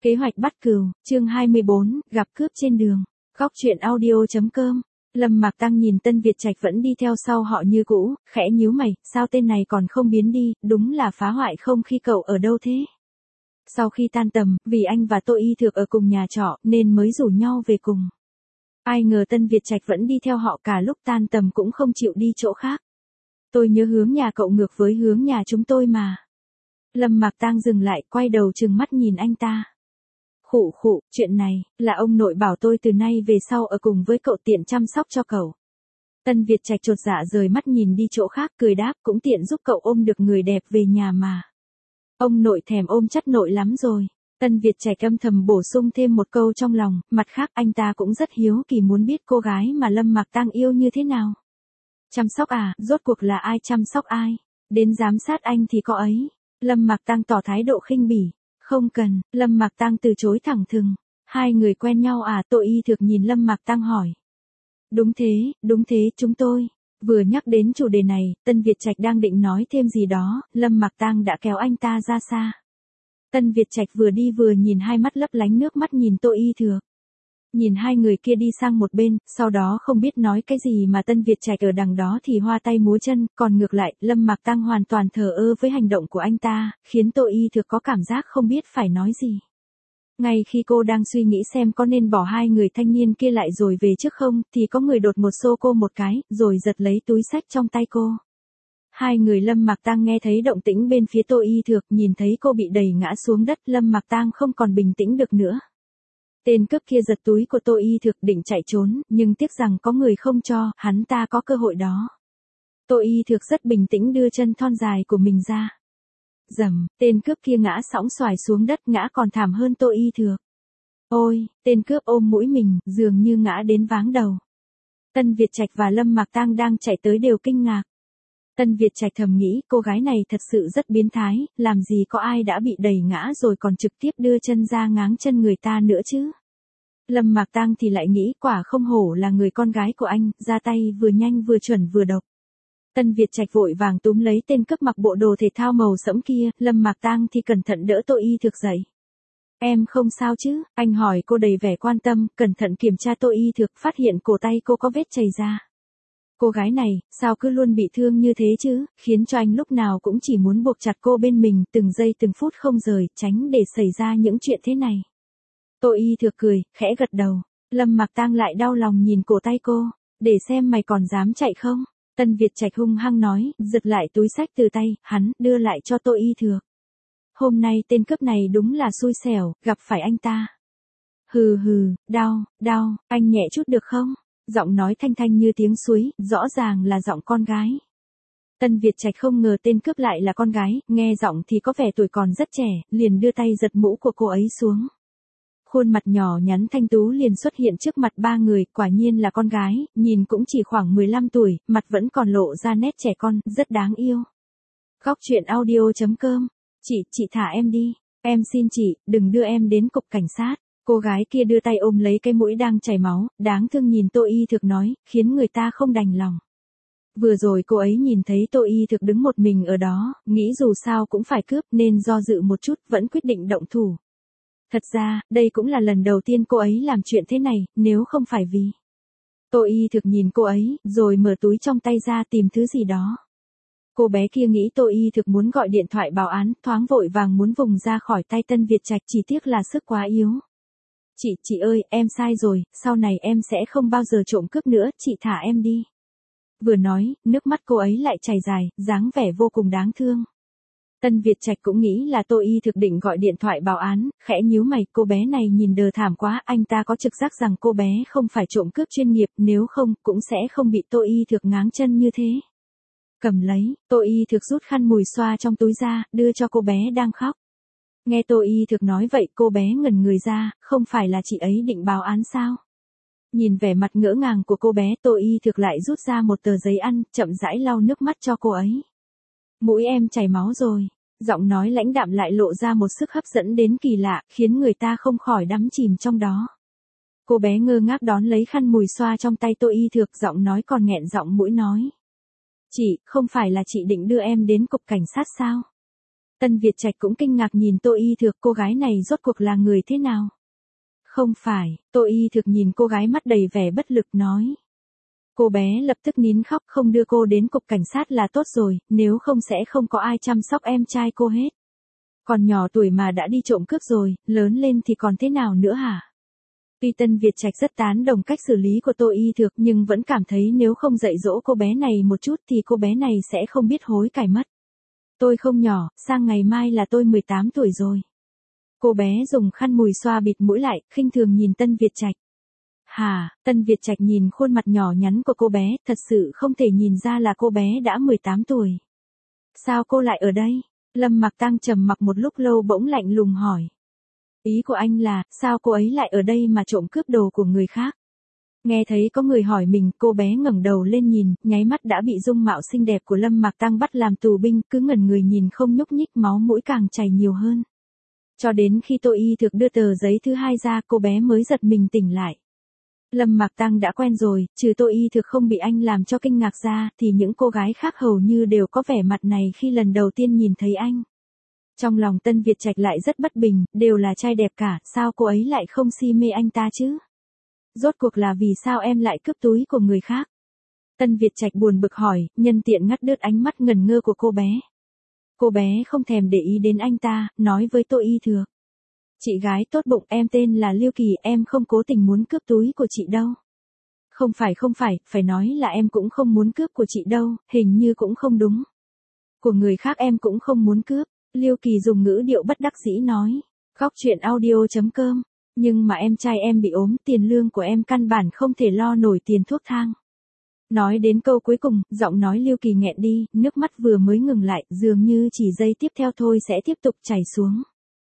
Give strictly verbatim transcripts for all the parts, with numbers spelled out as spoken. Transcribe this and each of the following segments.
Kế hoạch bắt cừu, chương hai mươi bốn, gặp cướp trên đường. Góc truyện audio chấm com. Lâm Mạc Tăng nhìn Tân Việt Trạch vẫn đi theo sau họ như cũ, khẽ nhíu mày, sao tên này còn không biến đi, đúng là phá hoại không khí cậu ở đâu thế? Sau khi tan tầm, vì anh và Tô Y Thược ở cùng nhà trọ, nên mới rủ nhau về cùng. Ai ngờ Tân Việt Trạch vẫn đi theo họ cả lúc tan tầm cũng không chịu đi chỗ khác. Tôi nhớ hướng nhà cậu ngược với hướng nhà chúng tôi mà. Lâm Mạc Tăng dừng lại, quay đầu trừng mắt nhìn anh ta. Khụ khụ, chuyện này, là ông nội bảo tôi từ nay về sau ở cùng với cậu tiện chăm sóc cho cậu. Tân Việt Trạch chột dạ rời mắt nhìn đi chỗ khác, cười đáp, cũng tiện giúp cậu ôm được người đẹp về nhà mà. Ông nội thèm ôm chất nội lắm rồi. Tân Việt Trạch âm thầm bổ sung thêm một câu trong lòng, mặt khác anh ta cũng rất hiếu kỳ muốn biết cô gái mà Lâm Mạc Tăng yêu như thế nào. Chăm sóc à, rốt cuộc là ai chăm sóc ai? Đến giám sát anh thì có ấy. Lâm Mạc Tăng tỏ thái độ khinh bỉ. Không cần, Lâm Mạc Tăng từ chối thẳng thừng. Hai người quen nhau à? Tô Y Thược nhìn Lâm Mạc Tăng hỏi. Đúng thế, đúng thế, chúng tôi. Vừa nhắc đến chủ đề này, Tân Việt Trạch đang định nói thêm gì đó, Lâm Mạc Tăng đã kéo anh ta ra xa. Tân Việt Trạch vừa đi vừa nhìn hai mắt lấp lánh nước mắt nhìn Tô Y Thược. Nhìn hai người kia đi sang một bên, sau đó không biết nói cái gì mà Tân Việt Trạch ở đằng đó thì hoa tay múa chân, còn ngược lại, Lâm Mạc Tăng hoàn toàn thờ ơ với hành động của anh ta, khiến Tô Y Thược có cảm giác không biết phải nói gì. Ngay khi cô đang suy nghĩ xem có nên bỏ hai người thanh niên kia lại rồi về trước không, thì có người đột một xô cô một cái, rồi giật lấy túi xách trong tay cô. Hai người Lâm Mạc Tăng nghe thấy động tĩnh bên phía Tô Y Thược, nhìn thấy cô bị đẩy ngã xuống đất, Lâm Mạc Tăng không còn bình tĩnh được nữa. Tên cướp kia giật túi của Tô Y Thược định chạy trốn, nhưng tiếc rằng có người không cho, hắn ta có cơ hội đó. Tô Y Thược rất bình tĩnh đưa chân thon dài của mình ra. Dầm, tên cướp kia ngã sõng xoài xuống đất, ngã còn thảm hơn Tô Y Thược. Ôi, tên cướp ôm mũi mình, dường như ngã đến váng đầu. Tân Việt Trạch và Lâm Mạc Tăng đang chạy tới đều kinh ngạc. Tân Việt Trạch thầm nghĩ, cô gái này thật sự rất biến thái, làm gì có ai đã bị đẩy ngã rồi còn trực tiếp đưa chân ra ngáng chân người ta nữa chứ. Lâm Mạc Tăng thì lại nghĩ, quả không hổ là người con gái của anh, ra tay vừa nhanh vừa chuẩn vừa độc. Tân Việt Trạch vội vàng túm lấy tên cướp mặc bộ đồ thể thao màu sẫm kia, Lâm Mạc Tăng thì cẩn thận đỡ Tô Y Thược dậy. Em không sao chứ? Anh hỏi cô đầy vẻ quan tâm, cẩn thận kiểm tra Tô Y Thược, phát hiện cổ tay cô có vết chảy ra. Cô gái này, sao cứ luôn bị thương như thế chứ, khiến cho anh lúc nào cũng chỉ muốn buộc chặt cô bên mình, từng giây từng phút không rời, tránh để xảy ra những chuyện thế này. Tô Y Thược cười, khẽ gật đầu. Lâm Mạc Tăng lại đau lòng nhìn cổ tay cô, để xem mày còn dám chạy không. Tân Việt Trạch hung hăng nói, giật lại túi xách từ tay hắn, đưa lại cho Tô Y Thược. Hôm nay tên cướp này đúng là xui xẻo, gặp phải anh ta. Hừ hừ, đau, đau, anh nhẹ chút được không? Giọng nói thanh thanh như tiếng suối, rõ ràng là giọng con gái. Tân Việt Trạch không ngờ tên cướp lại là con gái, nghe giọng thì có vẻ tuổi còn rất trẻ, liền đưa tay giật mũ của cô ấy xuống. Khuôn mặt nhỏ nhắn thanh tú liền xuất hiện trước mặt ba người, quả nhiên là con gái, nhìn cũng chỉ khoảng mười lăm tuổi, mặt vẫn còn lộ ra nét trẻ con, rất đáng yêu. Góc truyện audio chấm com. Chị, chị thả em đi. Em xin chị, đừng đưa em đến cục cảnh sát. Cô gái kia đưa tay ôm lấy cái mũi đang chảy máu, đáng thương nhìn Tô Y Thược nói, khiến người ta không đành lòng. Vừa rồi cô ấy nhìn thấy Tô Y Thược đứng một mình ở đó, nghĩ dù sao cũng phải cướp nên do dự một chút, vẫn quyết định động thủ. Thật ra, đây cũng là lần đầu tiên cô ấy làm chuyện thế này, nếu không phải vì. Tô Y Thược nhìn cô ấy, rồi mở túi trong tay ra tìm thứ gì đó. Cô bé kia nghĩ Tô Y Thược muốn gọi điện thoại báo án, thoáng vội vàng muốn vùng ra khỏi tay Tân Việt Trạch, chỉ tiếc là sức quá yếu. Chị, chị ơi, em sai rồi, sau này em sẽ không bao giờ trộm cướp nữa, chị thả em đi. Vừa nói, nước mắt cô ấy lại chảy dài, dáng vẻ vô cùng đáng thương. Tân Việt Trạch cũng nghĩ là Tô Y Thược định gọi điện thoại báo án, khẽ nhíu mày, cô bé này nhìn đờ thảm quá, anh ta có trực giác rằng cô bé không phải trộm cướp chuyên nghiệp, nếu không, cũng sẽ không bị Tô Y Thược ngáng chân như thế. Cầm lấy, Tô Y Thược rút khăn mùi xoa trong túi ra, đưa cho cô bé đang khóc. Nghe Tô Y Thược nói vậy, cô bé ngẩn người ra, không phải là chị ấy định báo án sao? Nhìn vẻ mặt ngỡ ngàng của cô bé, Tô Y Thược lại rút ra một tờ giấy ăn, chậm rãi lau nước mắt cho cô ấy. Mũi em chảy máu rồi. Giọng nói lãnh đạm lại lộ ra một sức hấp dẫn đến kỳ lạ, khiến người ta không khỏi đắm chìm trong đó. Cô bé ngơ ngác đón lấy khăn mùi xoa trong tay Tô Y Thược, giọng nói còn nghẹn giọng mũi nói. Chị, không phải là chị định đưa em đến cục cảnh sát sao? Tân Việt Trạch cũng kinh ngạc nhìn Tô Y Thược, cô gái này rốt cuộc là người thế nào? Không phải, Tô Y Thược nhìn cô gái mắt đầy vẻ bất lực nói. Cô bé lập tức nín khóc, không đưa cô đến cục cảnh sát là tốt rồi, nếu không sẽ không có ai chăm sóc em trai cô hết. Còn nhỏ tuổi mà đã đi trộm cướp rồi, lớn lên thì còn thế nào nữa hả? Tuy Tân Việt Trạch rất tán đồng cách xử lý của Tô Y Thược nhưng vẫn cảm thấy nếu không dạy dỗ cô bé này một chút thì cô bé này sẽ không biết hối cải mất. Tôi không nhỏ, sang ngày mai là tôi mười tám tuổi rồi. Cô bé dùng khăn mùi xoa bịt mũi lại, khinh thường nhìn Tân Việt Trạch. Hà, Tân Việt Trạch nhìn khuôn mặt nhỏ nhắn của cô bé, thật sự không thể nhìn ra là cô bé đã mười tám tuổi. Sao cô lại ở đây? Lâm Mặc Tăng trầm mặc một lúc lâu bỗng lạnh lùng hỏi. Ý của anh là, sao cô ấy lại ở đây mà trộm cướp đồ của người khác? Nghe thấy có người hỏi mình, cô bé ngẩng đầu lên nhìn, nháy mắt đã bị dung mạo xinh đẹp của Lâm Mặc Tăng bắt làm tù binh, cứ ngẩn người nhìn không nhúc nhích, máu mũi càng chảy nhiều hơn. Cho đến khi Tô Y Thược đưa tờ giấy thứ hai ra, cô bé mới giật mình tỉnh lại. Lâm Mặc Tăng đã quen rồi, trừ Tô Y Thược không bị anh làm cho kinh ngạc ra, thì những cô gái khác hầu như đều có vẻ mặt này khi lần đầu tiên nhìn thấy anh. Trong lòng Tân Việt Trạch lại rất bất bình, đều là trai đẹp cả, sao cô ấy lại không si mê anh ta chứ? Rốt cuộc là vì sao em lại cướp túi của người khác? Tân Việt Trạch buồn bực hỏi, nhân tiện ngắt đứt ánh mắt ngẩn ngơ của cô bé. Cô bé không thèm để ý đến anh ta, nói với Tô Y Thược. Chị gái tốt bụng, em tên là Liêu Kỳ, em không cố tình muốn cướp túi của chị đâu. Không phải không phải, phải nói là em cũng không muốn cướp của chị đâu, hình như cũng không đúng. Của người khác em cũng không muốn cướp, Liêu Kỳ dùng ngữ điệu bất đắc dĩ nói. Góc truyện audio chấm com, nhưng mà em trai em bị ốm, tiền lương của em căn bản không thể lo nổi tiền thuốc thang. Nói đến câu cuối cùng, giọng nói Liêu Kỳ nghẹn đi, nước mắt vừa mới ngừng lại, dường như chỉ giây tiếp theo thôi sẽ tiếp tục chảy xuống.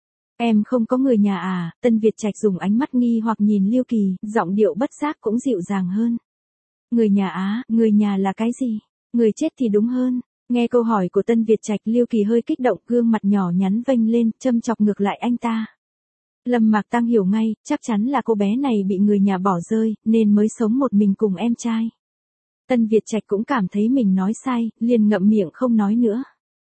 Em không có người nhà à? Tân Việt Trạch dùng ánh mắt nghi hoặc nhìn Liêu Kỳ, giọng điệu bất giác cũng dịu dàng hơn. Người nhà á, người nhà là cái gì? Người chết thì đúng hơn. Nghe câu hỏi của Tân Việt Trạch, Liêu Kỳ hơi kích động, gương mặt nhỏ nhắn vênh lên, châm chọc ngược lại anh ta. Lâm Mặc Tăng hiểu ngay, chắc chắn là cô bé này bị người nhà bỏ rơi, nên mới sống một mình cùng em trai. Tân Việt Trạch cũng cảm thấy mình nói sai, liền ngậm miệng không nói nữa.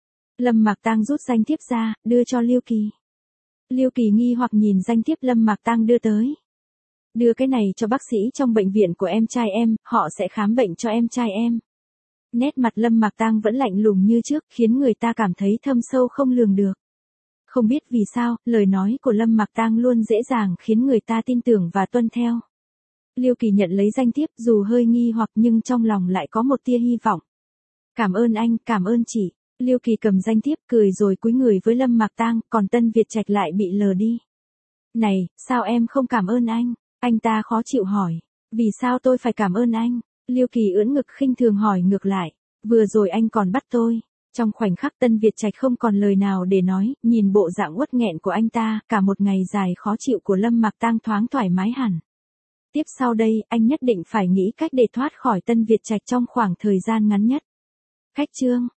Lâm Mặc Tăng rút danh thiếp ra, đưa cho Liêu Kỳ. Liêu Kỳ nghi hoặc nhìn danh thiếp Lâm Mặc Tăng đưa tới. Đưa cái này cho bác sĩ trong bệnh viện của em trai em, họ sẽ khám bệnh cho em trai em. Nét mặt Lâm Mặc Tăng vẫn lạnh lùng như trước, khiến người ta cảm thấy thâm sâu không lường được. Không biết vì sao, lời nói của Lâm Mặc Tăng luôn dễ dàng khiến người ta tin tưởng và tuân theo. Liêu Kỳ nhận lấy danh thiếp, dù hơi nghi hoặc nhưng trong lòng lại có một tia hy vọng. Cảm ơn anh, cảm ơn chị. Liêu Kỳ cầm danh thiếp cười rồi cúi người với Lâm Mặc Tăng, còn Tân Việt Trạch lại bị lờ đi. Này, sao em không cảm ơn anh? Anh ta khó chịu hỏi. Vì sao tôi phải cảm ơn anh? Liêu Kỳ ưỡn ngực khinh thường hỏi ngược lại. Vừa rồi anh còn bắt tôi. Trong khoảnh khắc Tân Việt Trạch không còn lời nào để nói, nhìn bộ dạng uất nghẹn của anh ta, cả một ngày dài khó chịu của Lâm Mặc Tăng thoáng thoải mái hẳn. Tiếp sau đây, anh nhất định phải nghĩ cách để thoát khỏi Tân Việt Trạch trong khoảng thời gian ngắn nhất. Khách chương